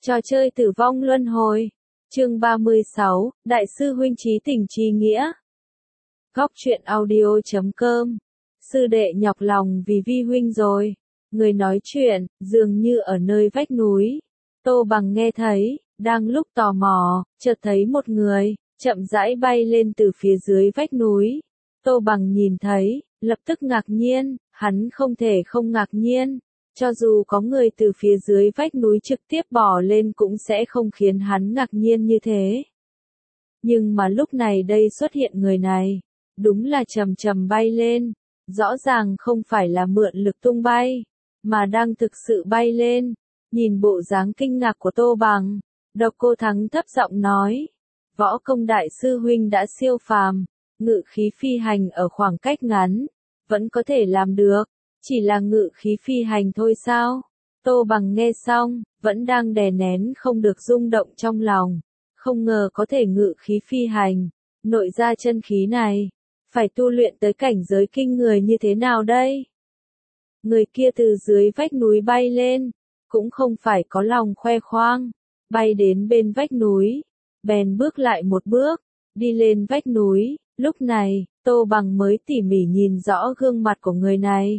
Trò chơi tử vong luân hồi. Chương 36, Đại sư huynh trí tình trí nghĩa. Góc truyện audio.com. Sư đệ nhọc lòng vì vi huynh rồi. Người nói chuyện, dường như ở nơi vách núi. Tô Bằng nghe thấy, đang lúc tò mò, chợt thấy một người, chậm rãi bay lên từ phía dưới vách núi. Tô Bằng nhìn thấy, lập tức ngạc nhiên, hắn không thể không ngạc nhiên. Cho dù có người từ phía dưới vách núi trực tiếp bò lên cũng sẽ không khiến hắn ngạc nhiên như thế. Nhưng mà lúc này đây xuất hiện người này, đúng là chậm chậm bay lên, rõ ràng không phải là mượn lực tung bay, mà đang thực sự bay lên. Nhìn bộ dáng kinh ngạc của Tô Bằng, Độc Cô Thắng thấp giọng nói, võ công đại sư huynh đã siêu phàm, ngự khí phi hành ở khoảng cách ngắn, vẫn có thể làm được. Chỉ là ngự khí phi hành thôi sao? Tô Bằng nghe xong, vẫn đang đè nén không được rung động trong lòng. Không ngờ có thể ngự khí phi hành. Nội ra chân khí này, phải tu luyện tới cảnh giới kinh người như thế nào đây? Người kia từ dưới vách núi bay lên, cũng không phải có lòng khoe khoang. Bay đến bên vách núi, bèn bước lại một bước, đi lên vách núi. Lúc này, Tô Bằng mới tỉ mỉ nhìn rõ gương mặt của người này.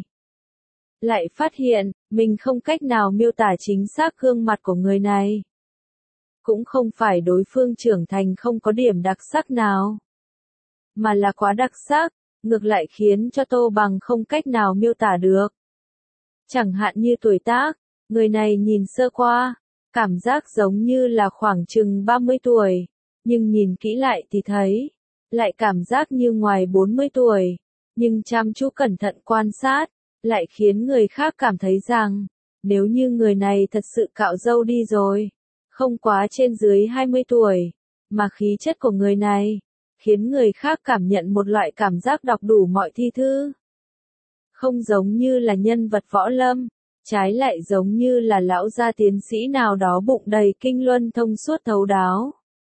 Lại phát hiện, mình không cách nào miêu tả chính xác gương mặt của người này. Cũng không phải đối phương trưởng thành không có điểm đặc sắc nào, mà là quá đặc sắc, ngược lại khiến cho Tô Bằng không cách nào miêu tả được. Chẳng hạn như tuổi tác, người này nhìn sơ qua, cảm giác giống như là khoảng chừng 30 tuổi, nhưng nhìn kỹ lại thì thấy, lại cảm giác như ngoài 40 tuổi, nhưng chăm chú cẩn thận quan sát, lại khiến người khác cảm thấy rằng, nếu như người này thật sự cạo râu đi rồi, không quá trên dưới 20 tuổi, mà khí chất của người này, khiến người khác cảm nhận một loại cảm giác đọc đủ mọi thi thư. Không giống như là nhân vật võ lâm, trái lại giống như là lão gia tiến sĩ nào đó bụng đầy kinh luân thông suốt thấu đáo.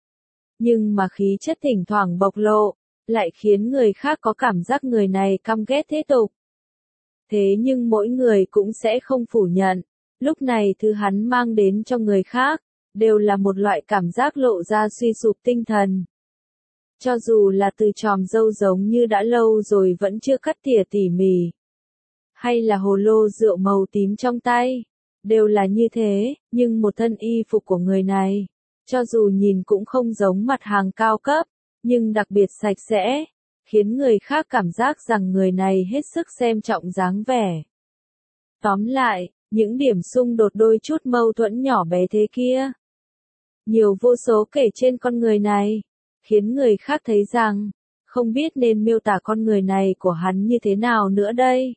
Nhưng mà khí chất thỉnh thoảng bộc lộ, lại khiến người khác có cảm giác người này căm ghét thế tục. Thế nhưng mỗi người cũng sẽ không phủ nhận, lúc này thứ hắn mang đến cho người khác, đều là một loại cảm giác lộ ra suy sụp tinh thần. Cho dù là từ chòm râu giống như đã lâu rồi vẫn chưa cắt tỉa tỉ mỉ, hay là hồ lô rượu màu tím trong tay, đều là như thế, nhưng một thân y phục của người này, cho dù nhìn cũng không giống mặt hàng cao cấp, nhưng đặc biệt sạch sẽ, khiến người khác cảm giác rằng người này hết sức xem trọng dáng vẻ. Tóm lại, những điểm xung đột đôi chút mâu thuẫn nhỏ bé thế kia, nhiều vô số kể trên con người này, khiến người khác thấy rằng, không biết nên miêu tả con người này của hắn như thế nào nữa đây.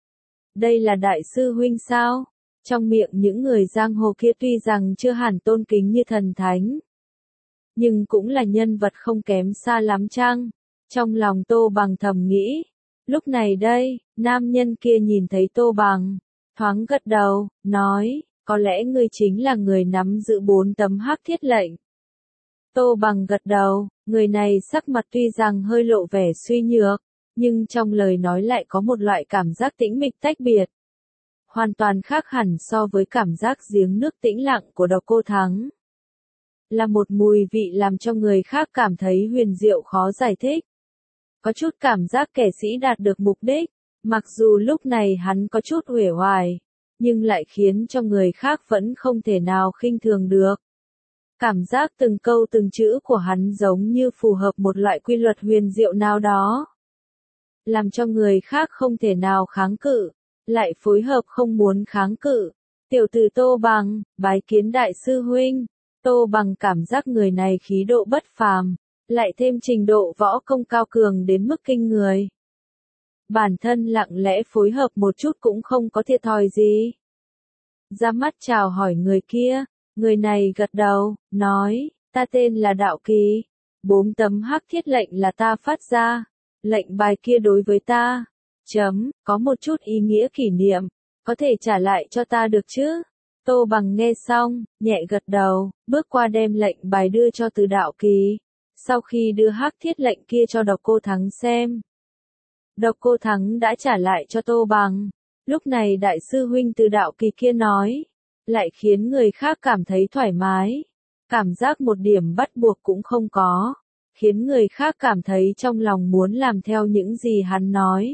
Đây là đại sư huynh sao? Trong miệng những người giang hồ kia tuy rằng chưa hẳn tôn kính như thần thánh, nhưng cũng là nhân vật không kém xa lắm chăng? Trong lòng Tô Bằng thầm nghĩ. Lúc này đây, nam nhân kia nhìn thấy Tô Bằng, thoáng gật đầu, nói, có lẽ ngươi chính là người nắm giữ 4 tấm hắc thiết lệnh. Tô Bằng gật đầu, người này sắc mặt tuy rằng hơi lộ vẻ suy nhược, nhưng trong lời nói lại có một loại cảm giác tĩnh mịch tách biệt. Hoàn toàn khác hẳn so với cảm giác giếng nước tĩnh lặng của Độc Cô Thắng. Là một mùi vị làm cho người khác cảm thấy huyền diệu khó giải thích. Có chút cảm giác kẻ sĩ đạt được mục đích, mặc dù lúc này hắn có chút uể oải, nhưng lại khiến cho người khác vẫn không thể nào khinh thường được. Cảm giác từng câu từng chữ của hắn giống như phù hợp một loại quy luật huyền diệu nào đó, làm cho người khác không thể nào kháng cự, lại phối hợp không muốn kháng cự. Tiểu tử Tô Bằng, bái kiến đại sư huynh. Tô Bằng cảm giác người này khí độ bất phàm, lại thêm trình độ võ công cao cường đến mức kinh người. Bản thân lặng lẽ phối hợp một chút cũng không có thiệt thòi gì. Ra mắt chào hỏi người kia, người này gật đầu, nói, ta tên là Đạo Kỳ, 4 tấm hắc thiết lệnh là ta phát ra, lệnh bài kia đối với ta, có một chút ý nghĩa kỷ niệm, có thể trả lại cho ta được chứ? Tô Bằng nghe xong, nhẹ gật đầu, bước qua đem lệnh bài đưa cho Từ Đạo Kỳ. Sau khi đưa hắc thiết lệnh kia cho Độc Cô Thắng xem, Độc Cô Thắng đã trả lại cho Tô Bằng. Lúc này đại sư huynh Từ Đạo Kỳ kia nói, lại khiến người khác cảm thấy thoải mái. Cảm giác một điểm bắt buộc cũng không có, khiến người khác cảm thấy trong lòng muốn làm theo những gì hắn nói.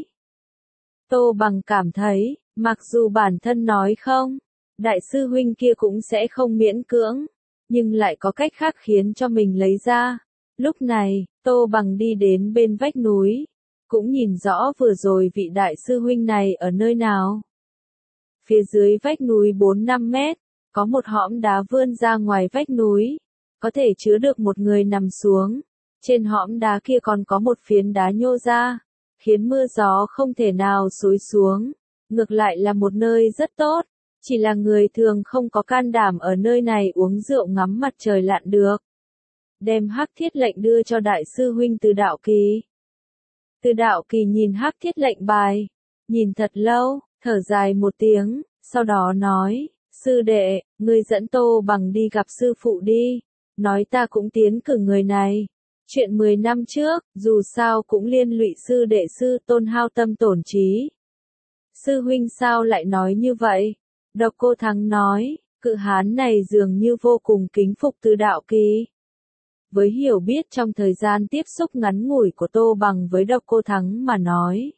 Tô Bằng cảm thấy, mặc dù bản thân nói không, đại sư huynh kia cũng sẽ không miễn cưỡng, nhưng lại có cách khác khiến cho mình lấy ra. Lúc này, Tô Bằng đi đến bên vách núi, cũng nhìn rõ vừa rồi vị đại sư huynh này ở nơi nào. Phía dưới vách núi 4-5 mét, có một hõm đá vươn ra ngoài vách núi, có thể chứa được một người nằm xuống. Trên hõm đá kia còn có một phiến đá nhô ra, khiến mưa gió không thể nào xối xuống. Ngược lại là một nơi rất tốt, chỉ là người thường không có can đảm ở nơi này uống rượu ngắm mặt trời lặn được. Đem Hắc Thiết lệnh đưa cho đại sư huynh Từ Đạo Kỳ. Từ Đạo Kỳ nhìn Hắc Thiết lệnh bài, nhìn thật lâu, thở dài một tiếng, sau đó nói, sư đệ, ngươi dẫn Tô Bằng đi gặp sư phụ đi, nói ta cũng tiến cử người này. Chuyện 10 năm trước, dù sao cũng liên lụy sư đệ sư tôn hao tâm tổn trí. Sư huynh sao lại nói như vậy? Độc Cô Thắng nói, cự hán này dường như vô cùng kính phục Từ Đạo Kỳ. Với hiểu biết trong thời gian tiếp xúc ngắn ngủi của Tô Bằng với Độc Cô Thắng mà nói,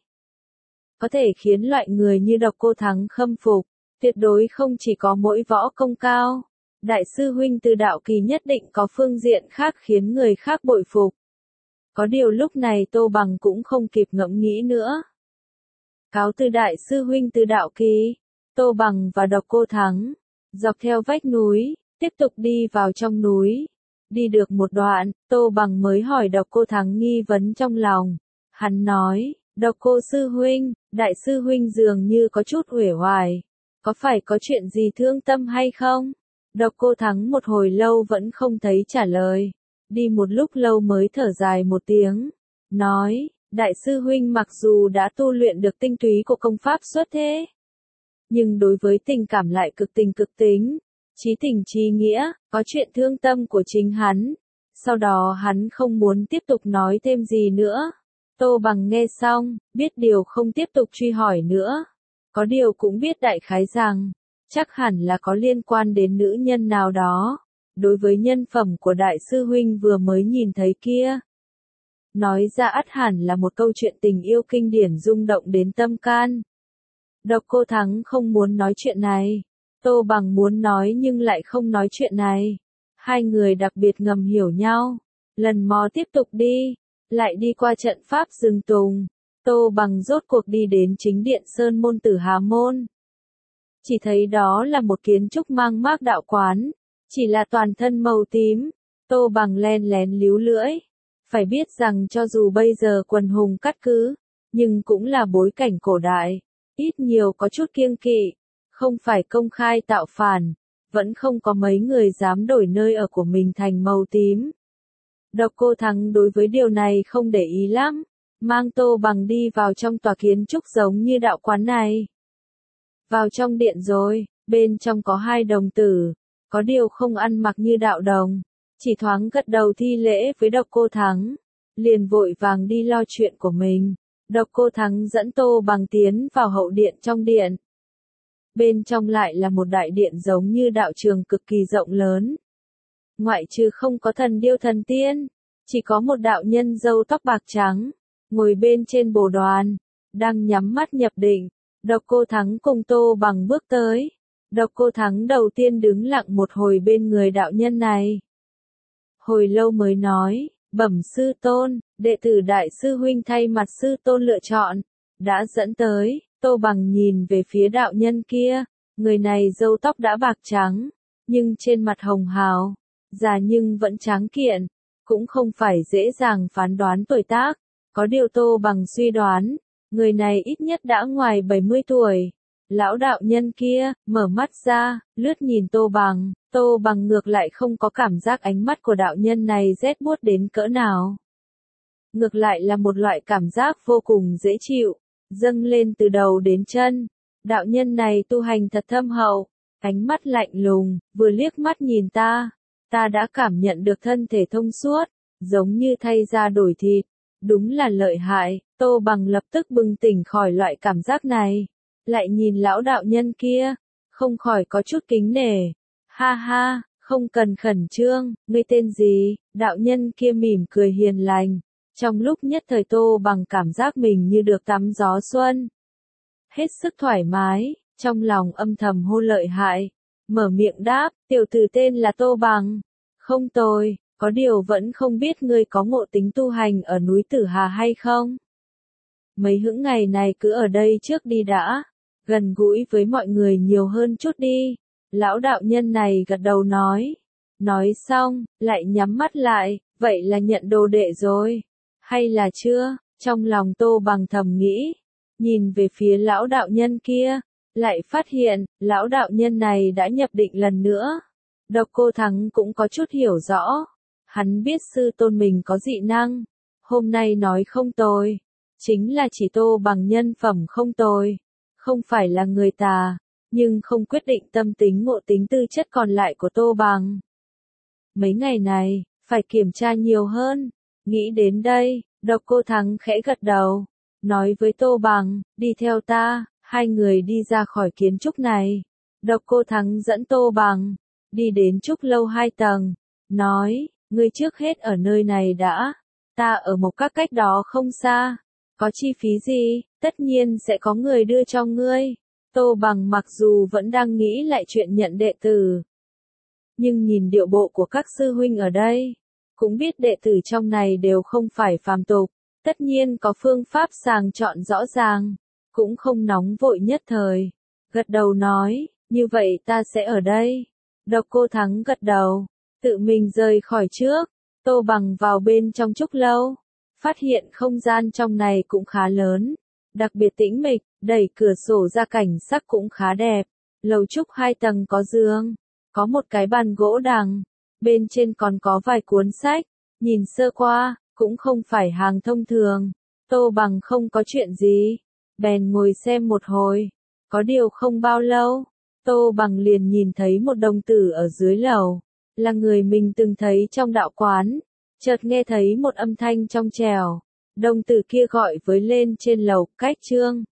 có thể khiến loại người như Độc Cô Thắng khâm phục, tuyệt đối không chỉ có mỗi võ công cao. Đại sư huynh Từ Đạo Kỳ nhất định có phương diện khác khiến người khác bội phục. Có điều lúc này Tô Bằng cũng không kịp ngẫm nghĩ nữa. Cáo từ đại sư huynh Từ Đạo Kỳ, Tô Bằng và Độc Cô Thắng, dọc theo vách núi, tiếp tục đi vào trong núi. Đi được một đoạn, Tô Bằng mới hỏi Độc Cô Thắng nghi vấn trong lòng. Hắn nói, Độc Cô sư huynh, đại sư huynh dường như có chút uể oải, có phải có chuyện gì thương tâm hay không? Độc Cô Thắng một hồi lâu vẫn không thấy trả lời, đi một lúc lâu mới thở dài một tiếng, nói, đại sư huynh mặc dù đã tu luyện được tinh túy của công pháp xuất thế, nhưng đối với tình cảm lại cực tình cực tính, chí tình chí nghĩa, có chuyện thương tâm của chính hắn. Sau đó hắn không muốn tiếp tục nói thêm gì nữa. Tô Bằng nghe xong, biết điều không tiếp tục truy hỏi nữa. Có điều cũng biết đại khái rằng, chắc hẳn là có liên quan đến nữ nhân nào đó. Đối với nhân phẩm của đại sư huynh vừa mới nhìn thấy kia, nói ra ắt hẳn là một câu chuyện tình yêu kinh điển rung động đến tâm can. Độc Cô Thắng không muốn nói chuyện này. Tô Bằng muốn nói nhưng lại không nói chuyện này. Hai người đặc biệt ngầm hiểu nhau. Lần mò tiếp tục đi, lại đi qua trận pháp rừng tùng. Tô Bằng rốt cuộc đi đến chính điện Sơn Môn Tử Hà Môn. Chỉ thấy đó là một kiến trúc mang mác đạo quán, chỉ là toàn thân màu tím. Tô Bằng len lén líu lưỡi. Phải biết rằng cho dù bây giờ quần hùng cắt cứ, nhưng cũng là bối cảnh cổ đại, ít nhiều có chút kiêng kỵ. Không phải công khai tạo phản, vẫn không có mấy người dám đổi nơi ở của mình thành màu tím. Độc Cô Thắng đối với điều này không để ý lắm, mang Tô Bằng đi vào trong tòa kiến trúc giống như đạo quán này. Vào trong điện rồi, bên trong có hai đồng tử, có điều không ăn mặc như đạo đồng, chỉ thoáng gật đầu thi lễ với Độc Cô Thắng, liền vội vàng đi lo chuyện của mình. Độc Cô Thắng dẫn Tô Bằng tiến vào hậu điện trong điện. Bên trong lại là một đại điện giống như đạo trường cực kỳ rộng lớn. Ngoại trừ không có thần điêu thần tiên, chỉ có một đạo nhân râu tóc bạc trắng, ngồi bên trên bồ đoàn, đang nhắm mắt nhập định. Độc Cô Thắng cùng Tô Bằng bước tới. Độc Cô Thắng đầu tiên đứng lặng một hồi bên người đạo nhân này. Hồi lâu mới nói, bẩm sư tôn, đệ tử đại sư huynh thay mặt sư tôn lựa chọn, đã dẫn tới. Tô Bằng nhìn về phía đạo nhân kia, người này râu tóc đã bạc trắng, nhưng trên mặt hồng hào, già nhưng vẫn tráng kiện, cũng không phải dễ dàng phán đoán tuổi tác. Có điều Tô Bằng suy đoán, người này ít nhất đã ngoài 70 tuổi. Lão đạo nhân kia, mở mắt ra, lướt nhìn Tô Bằng ngược lại không có cảm giác ánh mắt của đạo nhân này rét buốt đến cỡ nào. Ngược lại là một loại cảm giác vô cùng dễ chịu, dâng lên từ đầu đến chân. Đạo nhân này tu hành thật thâm hậu, ánh mắt lạnh lùng, vừa liếc mắt nhìn ta đã cảm nhận được thân thể thông suốt, giống như thay da đổi thịt, đúng là lợi hại. Tô Bằng lập tức bừng tỉnh khỏi loại cảm giác này, lại nhìn lão đạo nhân kia, không khỏi có chút kính nể. Ha ha, không cần khẩn trương, ngươi tên gì? Đạo nhân kia mỉm cười hiền lành. Trong lúc nhất thời Tô Bằng cảm giác mình như được tắm gió xuân. Hết sức thoải mái, trong lòng âm thầm hô lợi hại. Mở miệng đáp, tiểu tử tên là Tô Bằng. Không tồi, có điều vẫn không biết ngươi có ngộ tính tu hành ở núi Tử Hà hay không? Mấy hững ngày này cứ ở đây trước đi đã, gần gũi với mọi người nhiều hơn chút đi. Lão đạo nhân này gật đầu nói. Nói xong, lại nhắm mắt lại, vậy là nhận đồ đệ rồi. Hay là chưa? Trong lòng Tô Bằng thầm nghĩ. Nhìn về phía lão đạo nhân kia, lại phát hiện, lão đạo nhân này đã nhập định lần nữa. Độc Cô Thắng cũng có chút hiểu rõ. Hắn biết sư tôn mình có dị năng. Hôm nay nói không tồi. Chính là chỉ Tô Bằng nhân phẩm không tồi. Không phải là người tà. Nhưng không quyết định tâm tính ngộ tính tư chất còn lại của Tô Bằng. Mấy ngày này, phải kiểm tra nhiều hơn. Nghĩ đến đây, Độc Cô Thắng khẽ gật đầu. Nói với Tô Bằng, đi theo ta. Hai người đi ra khỏi kiến trúc này. Độc Cô Thắng dẫn Tô Bằng. Đi đến trúc lâu 2 tầng. Nói, ngươi trước hết ở nơi này đã. Ta ở một các cách đó không xa. Có chi phí gì, tất nhiên sẽ có người đưa cho ngươi. Tô Bằng mặc dù vẫn đang nghĩ lại chuyện nhận đệ tử. Nhưng nhìn điệu bộ của các sư huynh ở đây. Cũng biết đệ tử trong này đều không phải phàm tục. Tất nhiên có phương pháp sàng chọn rõ ràng. Cũng không nóng vội nhất thời. Gật đầu nói, như vậy ta sẽ ở đây. Độc Cô Thắng gật đầu. Tự mình rời khỏi trước. Tô Bằng vào bên trong trúc lâu. Phát hiện không gian trong này cũng khá lớn. Đặc biệt tĩnh mịch, đẩy cửa sổ ra cảnh sắc cũng khá đẹp. Lầu trúc 2 tầng có giường. Có một cái bàn gỗ đằng. Bên trên còn có vài cuốn sách. Nhìn sơ qua, cũng không phải hàng thông thường. Tô Bằng không có chuyện gì. Bèn ngồi xem một hồi. Có điều không bao lâu. Tô Bằng liền nhìn thấy một đồng tử ở dưới lầu. Là người mình từng thấy trong đạo quán. Chợt nghe thấy một âm thanh trong trẻo. Đồng tử kia gọi với lên trên lầu, Cách Trương.